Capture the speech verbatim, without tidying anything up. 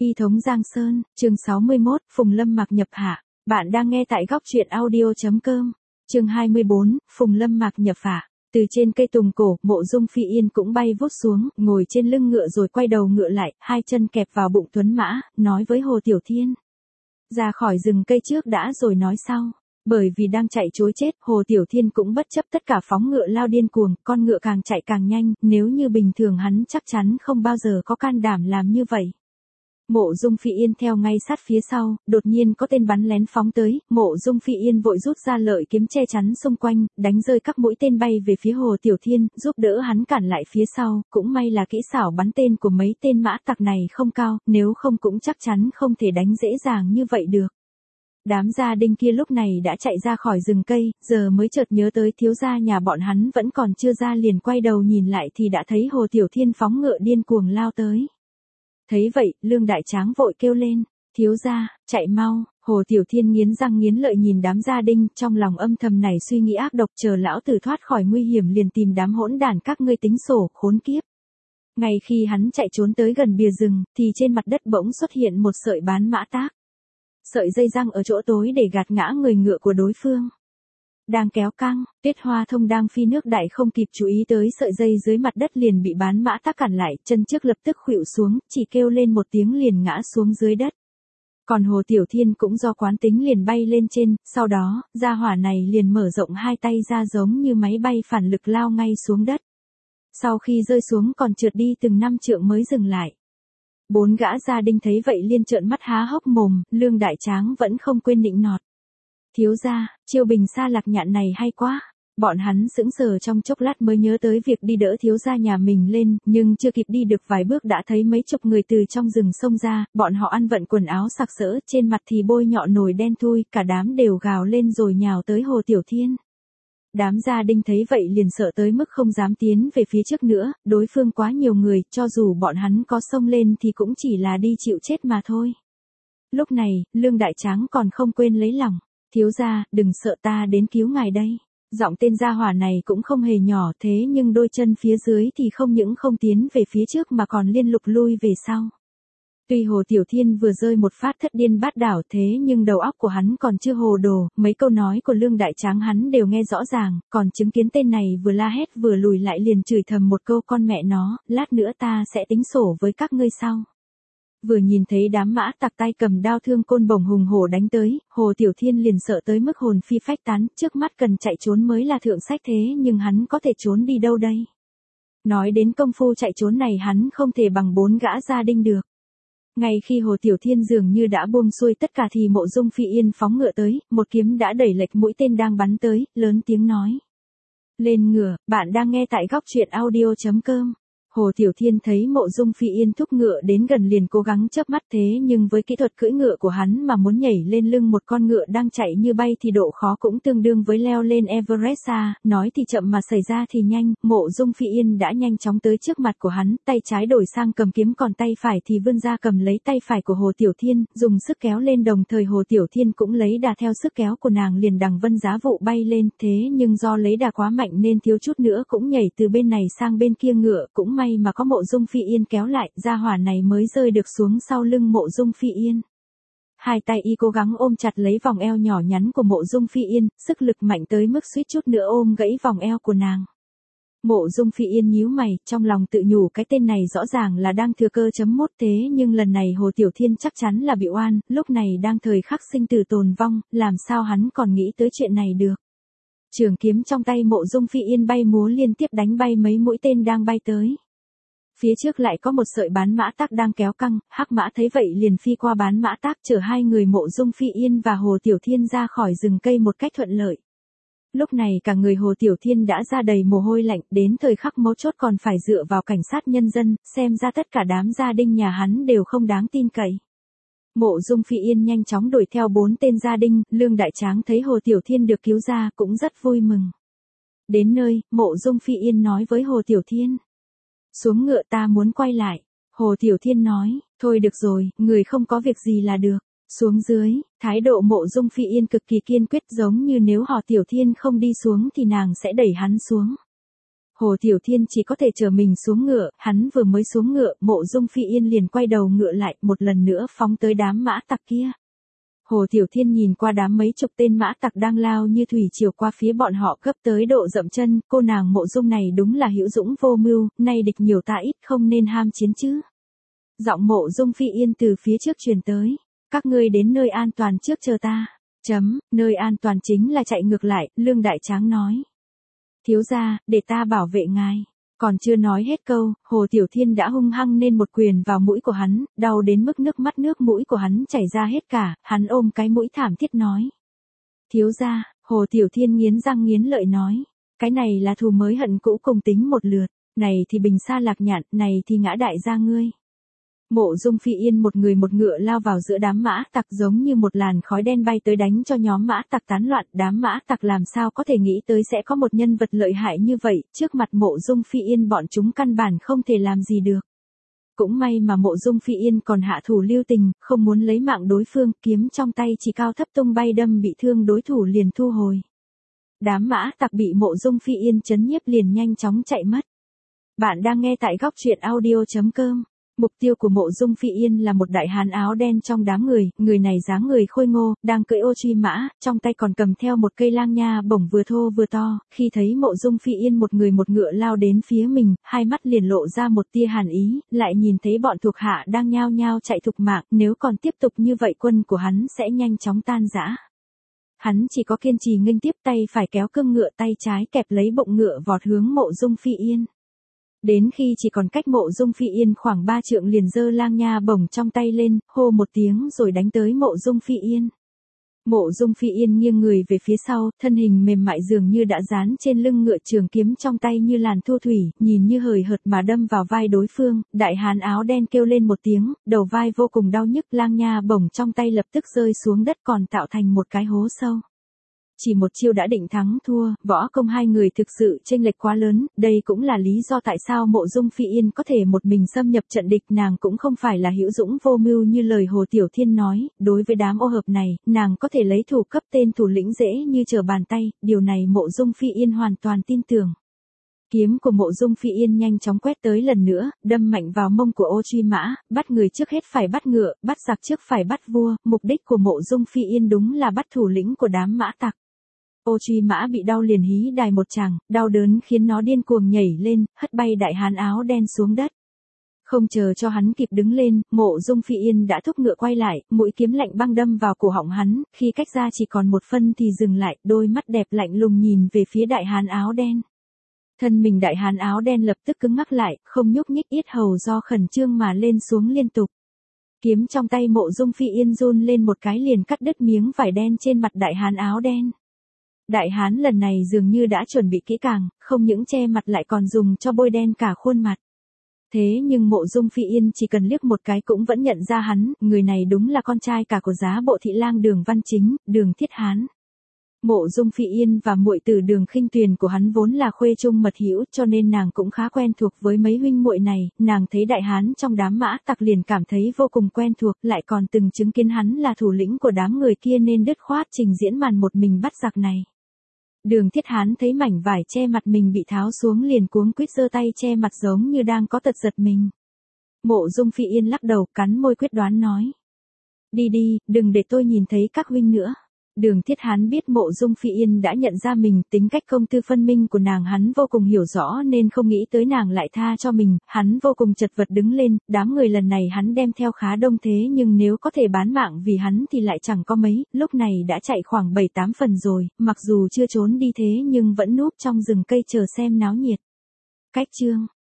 Y thống Giang Sơn, chương sáu mươi mốt, Phùng Lâm Mạc nhập hạ. Bạn đang nghe tại góc truyện audio chấm com. Chương hai mươi bốn, Phùng Lâm Mạc nhập hạ. Từ trên cây tùng cổ, Mộ Dung Phi Yên cũng bay vút xuống, ngồi trên lưng ngựa rồi quay đầu ngựa lại, hai chân kẹp vào bụng tuấn mã, nói với Hồ Tiểu Thiên. Ra khỏi rừng cây trước đã rồi nói sau. Bởi vì đang chạy trối chết, Hồ Tiểu Thiên cũng bất chấp tất cả phóng ngựa lao điên cuồng, con ngựa càng chạy càng nhanh, nếu như bình thường hắn chắc chắn không bao giờ có can đảm làm như vậy. Mộ Dung Phi Yên theo ngay sát phía sau, đột nhiên có tên bắn lén phóng tới, Mộ Dung Phi Yên vội rút ra lợi kiếm che chắn xung quanh, đánh rơi các mũi tên bay về phía Hồ Tiểu Thiên, giúp đỡ hắn cản lại phía sau, cũng may là kỹ xảo bắn tên của mấy tên mã tặc này không cao, nếu không cũng chắc chắn không thể đánh dễ dàng như vậy được. Đám gia đình kia lúc này đã chạy ra khỏi rừng cây, giờ mới chợt nhớ tới thiếu gia nhà bọn hắn vẫn còn chưa ra, liền quay đầu nhìn lại thì đã thấy Hồ Tiểu Thiên phóng ngựa điên cuồng lao tới. Thấy vậy, Lương Đại Tráng vội kêu lên, thiếu gia, chạy mau. Hồ Tiểu Thiên nghiến răng nghiến lợi nhìn đám gia đình, trong lòng âm thầm này suy nghĩ ác độc, chờ lão tử thoát khỏi nguy hiểm liền tìm đám hỗn đản các ngươi tính sổ, khốn kiếp. Ngay khi hắn chạy trốn tới gần bìa rừng, thì trên mặt đất bỗng xuất hiện một sợi bán mã tác. Sợi dây răng ở chỗ tối để gạt ngã người ngựa của đối phương. Đang kéo căng, Tuyết Hoa Thông đang phi nước đại không kịp chú ý tới sợi dây dưới mặt đất liền bị bán mã tác cản lại, chân trước lập tức khuỵu xuống, chỉ kêu lên một tiếng liền ngã xuống dưới đất. Còn Hồ Tiểu Thiên cũng do quán tính liền bay lên trên, sau đó, gia hỏa này liền mở rộng hai tay ra giống như máy bay phản lực lao ngay xuống đất. Sau khi rơi xuống còn trượt đi từng năm trượng mới dừng lại. Bốn gã gia đình thấy vậy liên trợn mắt há hốc mồm, Lương Đại Tráng vẫn không quên nịnh nọt. Thiếu gia, chiêu bình sa lạc nhạn này hay quá. Bọn hắn sững sờ trong chốc lát mới nhớ tới việc đi đỡ thiếu gia nhà mình lên, nhưng chưa kịp đi được vài bước đã thấy mấy chục người từ trong rừng xông ra, bọn họ ăn vận quần áo sặc sỡ, trên mặt thì bôi nhọ nồi đen thui, cả đám đều gào lên rồi nhào tới Hồ Tiểu Thiên. Đám gia đình thấy vậy liền sợ tới mức không dám tiến về phía trước nữa, đối phương quá nhiều người, cho dù bọn hắn có xông lên thì cũng chỉ là đi chịu chết mà thôi. Lúc này, Lương Đại Tráng còn không quên lấy lòng, thiếu gia, đừng sợ, ta đến cứu ngài đây. Giọng tên gia hỏa này cũng không hề nhỏ, thế nhưng đôi chân phía dưới thì không những không tiến về phía trước mà còn liên lục lui về sau. Tuy Hồ Tiểu Thiên vừa rơi một phát thất điên bát đảo, thế nhưng đầu óc của hắn còn chưa hồ đồ, mấy câu nói của Lương Đại Tráng hắn đều nghe rõ ràng, còn chứng kiến tên này vừa la hét vừa lùi lại liền chửi thầm một câu, con mẹ nó, lát nữa ta sẽ tính sổ với các ngươi sau. Vừa nhìn thấy đám mã tặc tay cầm đao thương côn bổng hùng hổ đánh tới, Hồ Tiểu Thiên liền sợ tới mức hồn phi phách tán, trước mắt cần chạy trốn mới là thượng sách, thế nhưng hắn có thể trốn đi đâu đây? Nói đến công phu chạy trốn này hắn không thể bằng bốn gã gia đình được. Ngay khi Hồ Tiểu Thiên dường như đã buông xuôi tất cả thì Mộ Dung Phi Yên phóng ngựa tới, một kiếm đã đẩy lệch mũi tên đang bắn tới, lớn tiếng nói. Lên ngựa, bạn đang nghe tại góc truyện audio chấm com. Hồ Tiểu Thiên thấy Mộ Dung Phi Yên thúc ngựa đến gần liền cố gắng chớp mắt, thế nhưng với kỹ thuật cưỡi ngựa của hắn mà muốn nhảy lên lưng một con ngựa đang chạy như bay thì độ khó cũng tương đương với leo lên Everest xa, nói thì chậm mà xảy ra thì nhanh, Mộ Dung Phi Yên đã nhanh chóng tới trước mặt của hắn, tay trái đổi sang cầm kiếm còn tay phải thì vươn ra cầm lấy tay phải của Hồ Tiểu Thiên, dùng sức kéo lên, đồng thời Hồ Tiểu Thiên cũng lấy đà theo sức kéo của nàng liền đằng vân giá vụ bay lên, thế nhưng do lấy đà quá mạnh nên thiếu chút nữa cũng nhảy từ bên này sang bên kia ngựa, cũng may mà có Mộ Dung Phi Yên kéo lại, gia hỏa này mới rơi được xuống sau lưng Mộ Dung Phi Yên. Hai tay y cố gắng ôm chặt lấy vòng eo nhỏ nhắn của Mộ Dung Phi Yên, sức lực mạnh tới mức suýt chút nữa ôm gãy vòng eo của nàng. Mộ Dung Phi Yên nhíu mày, trong lòng tự nhủ cái tên này rõ ràng là đang thừa cơ chấm mốt, thế nhưng lần này Hồ Tiểu Thiên chắc chắn là bị oan, lúc này đang thời khắc sinh tử tồn vong, làm sao hắn còn nghĩ tới chuyện này được. Trường kiếm trong tay Mộ Dung Phi Yên bay múa liên tiếp đánh bay mấy mũi tên đang bay tới. Phía trước lại có một sợi bán mã tác đang kéo căng, hắc mã thấy vậy liền phi qua bán mã tác chở hai người Mộ Dung Phi Yên và Hồ Tiểu Thiên ra khỏi rừng cây một cách thuận lợi. Lúc này cả người Hồ Tiểu Thiên đã ra đầy mồ hôi lạnh, đến thời khắc mấu chốt còn phải dựa vào cảnh sát nhân dân, xem ra tất cả đám gia đình nhà hắn đều không đáng tin cậy. Mộ Dung Phi Yên nhanh chóng đuổi theo bốn tên gia đình, Lương Đại Tráng thấy Hồ Tiểu Thiên được cứu ra cũng rất vui mừng. Đến nơi, Mộ Dung Phi Yên nói với Hồ Tiểu Thiên. Xuống ngựa, ta muốn quay lại. Hồ Tiểu Thiên nói, thôi được rồi, người không có việc gì là được. Xuống dưới, thái độ Mộ Dung Phi Yên cực kỳ kiên quyết, giống như nếu Hồ Tiểu Thiên không đi xuống thì nàng sẽ đẩy hắn xuống. Hồ Tiểu Thiên chỉ có thể chờ mình xuống ngựa, hắn vừa mới xuống ngựa, Mộ Dung Phi Yên liền quay đầu ngựa lại, một lần nữa phóng tới đám mã tặc kia. Hồ Tiểu Thiên nhìn qua đám mấy chục tên mã tặc đang lao như thủy triều qua phía bọn họ gấp tới độ dậm chân, cô nàng Mộ Dung này đúng là hữu dũng vô mưu, nay địch nhiều ta ít không nên ham chiến chứ. Giọng Mộ Dung Phi Yên từ phía trước truyền tới, các ngươi đến nơi an toàn trước chờ ta. Chấm, nơi an toàn chính là chạy ngược lại, Lương Đại Tráng nói. Thiếu gia, để ta bảo vệ ngài. Còn chưa nói hết câu, Hồ Tiểu Thiên đã hung hăng nên một quyền vào mũi của hắn, đau đến mức nước mắt nước mũi của hắn chảy ra hết cả, hắn ôm cái mũi thảm thiết nói. Thiếu gia, Hồ Tiểu Thiên nghiến răng nghiến lợi nói. Cái này là thù mới hận cũ cùng tính một lượt, này thì bình xa lạc nhạn, này thì ngã đại gia ngươi. Mộ Dung Phi Yên một người một ngựa lao vào giữa đám mã tặc giống như một làn khói đen bay tới đánh cho nhóm mã tặc tán loạn, đám mã tặc làm sao có thể nghĩ tới sẽ có một nhân vật lợi hại như vậy, trước mặt Mộ Dung Phi Yên bọn chúng căn bản không thể làm gì được. Cũng may mà Mộ Dung Phi Yên còn hạ thủ lưu tình, không muốn lấy mạng đối phương, kiếm trong tay chỉ cao thấp tung bay đâm bị thương đối thủ liền thu hồi. Đám mã tặc bị Mộ Dung Phi Yên chấn nhiếp liền nhanh chóng chạy mất. Bạn đang nghe tại góc truyện audio chấm com. Mục tiêu của Mộ Dung Phi Yên là một đại hán áo đen trong đám người, người này dáng người khôi ngô, đang cưỡi ô truy mã, trong tay còn cầm theo một cây lang nha bổng vừa thô vừa to, khi thấy Mộ Dung Phi Yên một người một ngựa lao đến phía mình, hai mắt liền lộ ra một tia hàn ý, lại nhìn thấy bọn thuộc hạ đang nhao nhao chạy thục mạng, nếu còn tiếp tục như vậy quân của hắn sẽ nhanh chóng tan rã. Hắn chỉ có kiên trì nghênh tiếp, tay phải kéo cương ngựa, tay trái kẹp lấy bụng ngựa vọt hướng Mộ Dung Phi Yên. Đến khi chỉ còn cách Mộ Dung Phi Yên khoảng ba trượng liền giơ lang nha bổng trong tay lên, hô một tiếng rồi đánh tới Mộ Dung Phi Yên. Mộ Dung Phi Yên nghiêng người về phía sau, thân hình mềm mại dường như đã dán trên lưng ngựa, trường kiếm trong tay như làn thu thủy, nhìn như hời hợt mà đâm vào vai đối phương, đại hán áo đen kêu lên một tiếng, đầu vai vô cùng đau nhức, lang nha bổng trong tay lập tức rơi xuống đất còn tạo thành một cái hố sâu. Chỉ một chiêu đã định thắng thua, võ công hai người thực sự chênh lệch quá lớn, đây cũng là lý do tại sao Mộ Dung Phi Yên có thể một mình xâm nhập trận địch, nàng cũng không phải là hữu dũng vô mưu như lời Hồ Tiểu Thiên nói, đối với đám ô hợp này, nàng có thể lấy thủ cấp tên thủ lĩnh dễ như trở bàn tay, điều này Mộ Dung Phi Yên hoàn toàn tin tưởng. Kiếm của Mộ Dung Phi Yên nhanh chóng quét tới lần nữa, đâm mạnh vào mông của ô truy mã, bắt người trước hết phải bắt ngựa, bắt giặc trước phải bắt vua, mục đích của Mộ Dung Phi Yên đúng là bắt thủ lĩnh của đám mã tặc. Ô truy mã bị đau liền hí đài một tràng, đau đớn khiến nó điên cuồng nhảy lên, hất bay đại hán áo đen xuống đất. Không chờ cho hắn kịp đứng lên, Mộ Dung Phi Yên đã thúc ngựa quay lại, mũi kiếm lạnh băng đâm vào cổ họng hắn, khi cách ra chỉ còn một phân thì dừng lại, đôi mắt đẹp lạnh lùng nhìn về phía đại hán áo đen. Thân mình đại hán áo đen lập tức cứng ngắc lại, không nhúc nhích, yết hầu do khẩn trương mà lên xuống liên tục. Kiếm trong tay Mộ Dung Phi Yên run lên một cái liền cắt đứt miếng vải đen trên mặt đại hán áo đen. Đại hán lần này dường như đã chuẩn bị kỹ càng, không những che mặt lại còn dùng cho bôi đen cả khuôn mặt. Thế nhưng Mộ Dung Phi Yên chỉ cần liếc một cái cũng vẫn nhận ra hắn, người này đúng là con trai cả của giá bộ thị lang Đường Văn Chính, Đường Thiết Hán. Mộ Dung Phi Yên và muội tử Đường Khinh Tuyền của hắn vốn là khuê chung mật hữu, cho nên nàng cũng khá quen thuộc với mấy huynh muội này, nàng thấy đại hán trong đám mã tặc liền cảm thấy vô cùng quen thuộc, lại còn từng chứng kiến hắn là thủ lĩnh của đám người kia nên dứt khoát trình diễn màn một mình bắt giặc này. Đường Thiết Hán thấy mảnh vải che mặt mình bị tháo xuống liền cuống quýt giơ tay che mặt giống như đang có tật giật mình. Mộ Dung Phi Yên lắc đầu, cắn môi quyết đoán nói. Đi đi, đừng để tôi nhìn thấy các huynh nữa. Đường Thiết Hán biết Mộ Dung Phi Yên đã nhận ra mình, tính cách công tư phân minh của nàng hắn vô cùng hiểu rõ nên không nghĩ tới nàng lại tha cho mình, hắn vô cùng chật vật đứng lên, đám người lần này hắn đem theo khá đông thế nhưng nếu có thể bán mạng vì hắn thì lại chẳng có mấy, lúc này đã chạy khoảng bảy tám phần rồi, mặc dù chưa trốn đi thế nhưng vẫn núp trong rừng cây chờ xem náo nhiệt. Cách chương